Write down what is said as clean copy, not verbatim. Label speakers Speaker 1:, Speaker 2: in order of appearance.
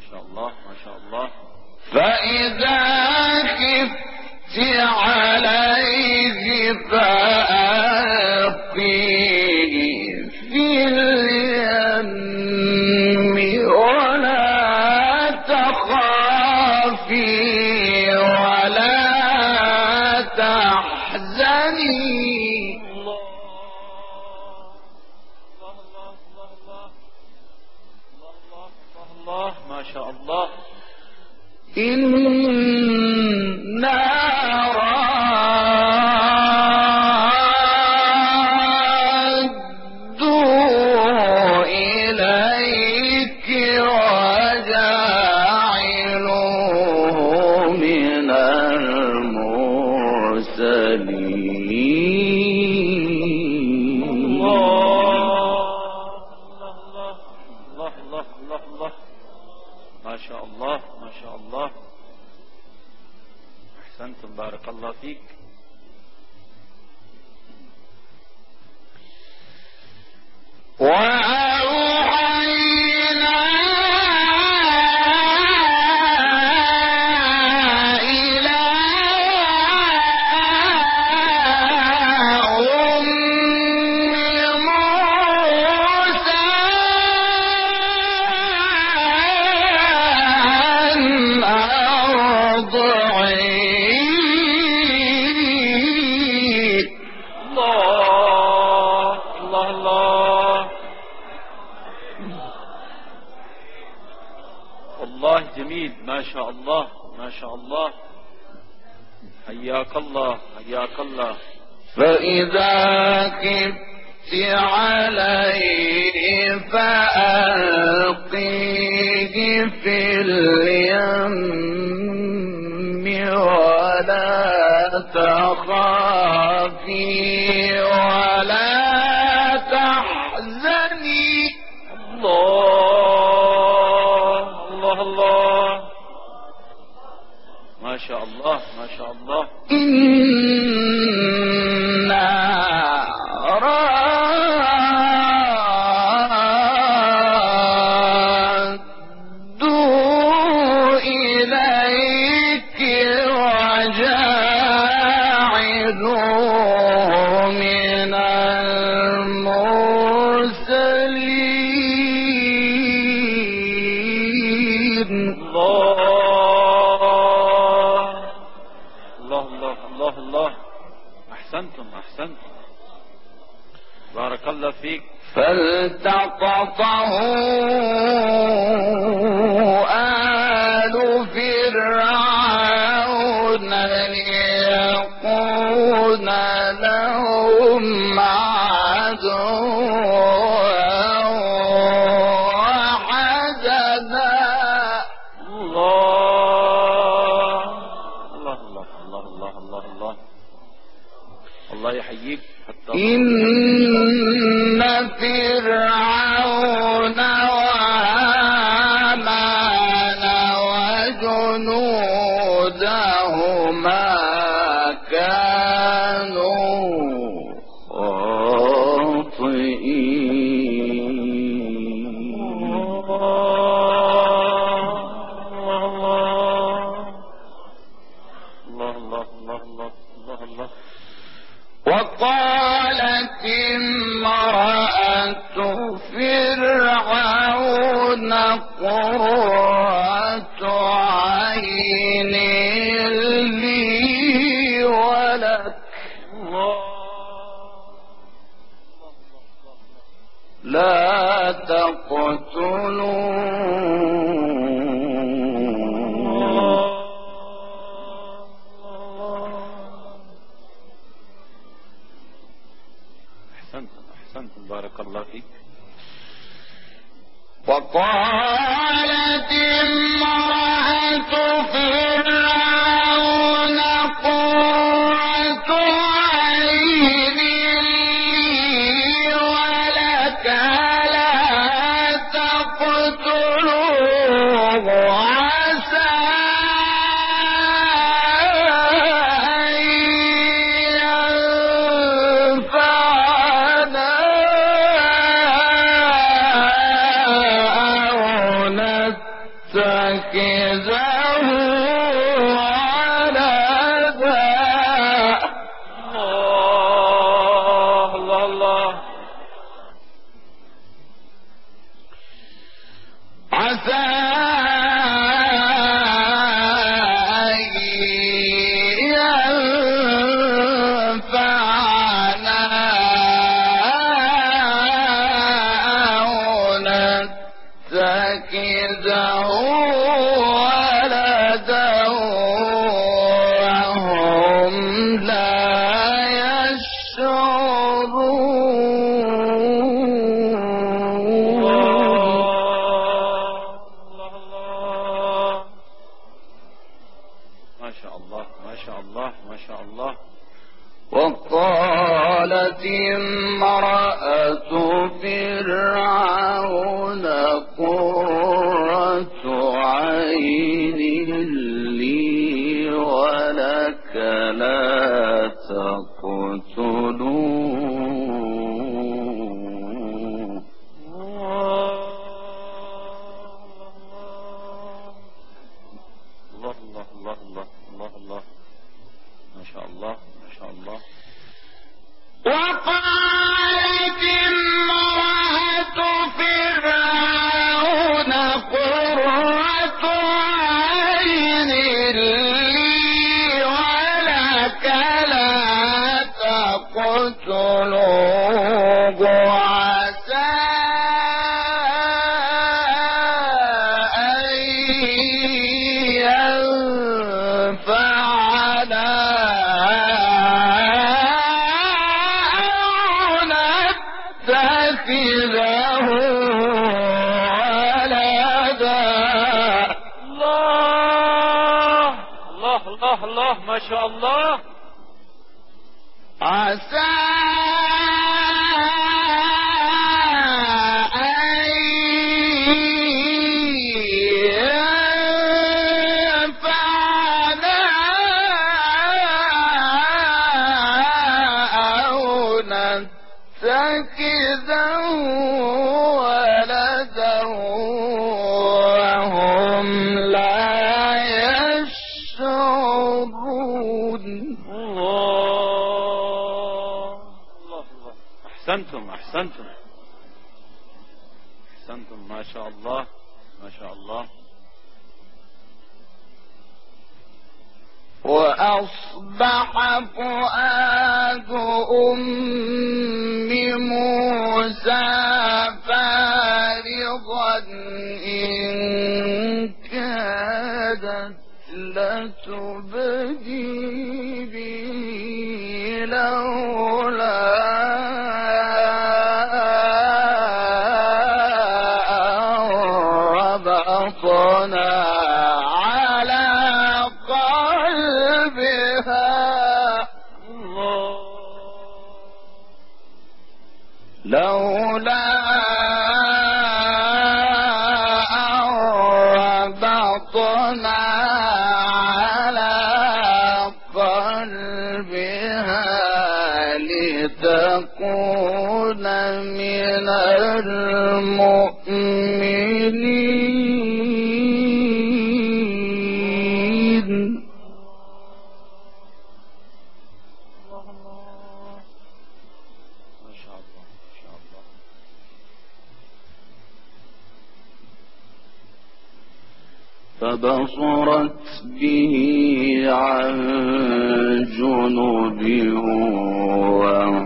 Speaker 1: شاء الله ما شاء الله.
Speaker 2: فإذا خفت عليه فألقيه في اليم ولا تخافي ولا تحزني.
Speaker 1: الله ما شاء الله.
Speaker 2: إنا رادوا إليك وجاعلوه من المرسلين.
Speaker 1: الله ما شاء الله ما شاء الله. أحسنتم بارك الله فيك.
Speaker 2: وأوحينا إلى أم موسى أن أرضعيه.
Speaker 1: الله جميل ما شاء الله ما شاء الله. حياك الله حياك الله.
Speaker 2: فإذا خفت عليه فألقيه في اليم ولا تخافي ولا تحزني.
Speaker 1: الله ما شاء الله ما شاء الله.
Speaker 2: إنا رادوا إليك وجاعلوه من المرسلين.
Speaker 1: الله أحسنتم أحسنتم بارك الله فيك.
Speaker 2: فالتقطه آل فرعون ليكون لهم عدوا وحزنا.
Speaker 1: الله يحييك.
Speaker 2: إن فرعون وهامان وجنودهما كانوا خاطئين.
Speaker 1: الله.
Speaker 2: وقالت امرأة فرعون قرة عين لي ولك لا تقتلوا.
Speaker 1: أحسنتم بارك الله فيك.
Speaker 2: وقالت امرأة فرعون قرة عين لي ولك لا تقتلوه عسى نتخذه ولدا.
Speaker 1: الله الله الله.
Speaker 2: عسى أن ينفعنا أو نتخذه ولدا وهم لا وقالت امرأة فرعون قرة عين لي ولك لا تقتلوه.
Speaker 1: الله الله الله الله الله الله. ما شاء الله ما شاء الله.
Speaker 2: وقالت امرأة فرعون قرة عين لي ولك لا تقتلوه عسى أن ينفعنا نتخذه ولدا.
Speaker 1: الله الله الله الله. ما شاء الله.
Speaker 2: عسى أن ينفعنا أو نتخذه ولدا وهم لا يشعرون.
Speaker 1: أحسنتم أحسنتم أحسنتم. ما شاء الله ما شاء الله.
Speaker 2: وأصبح فؤاد أم موسى فارغا إن كادت لتبدي به لولا ربطنا على قلبها لولا ربطنا على قلبها لتكون من المؤمنين.
Speaker 1: ما شاء الله ما شاء الله.
Speaker 2: فبصرت به عن جنب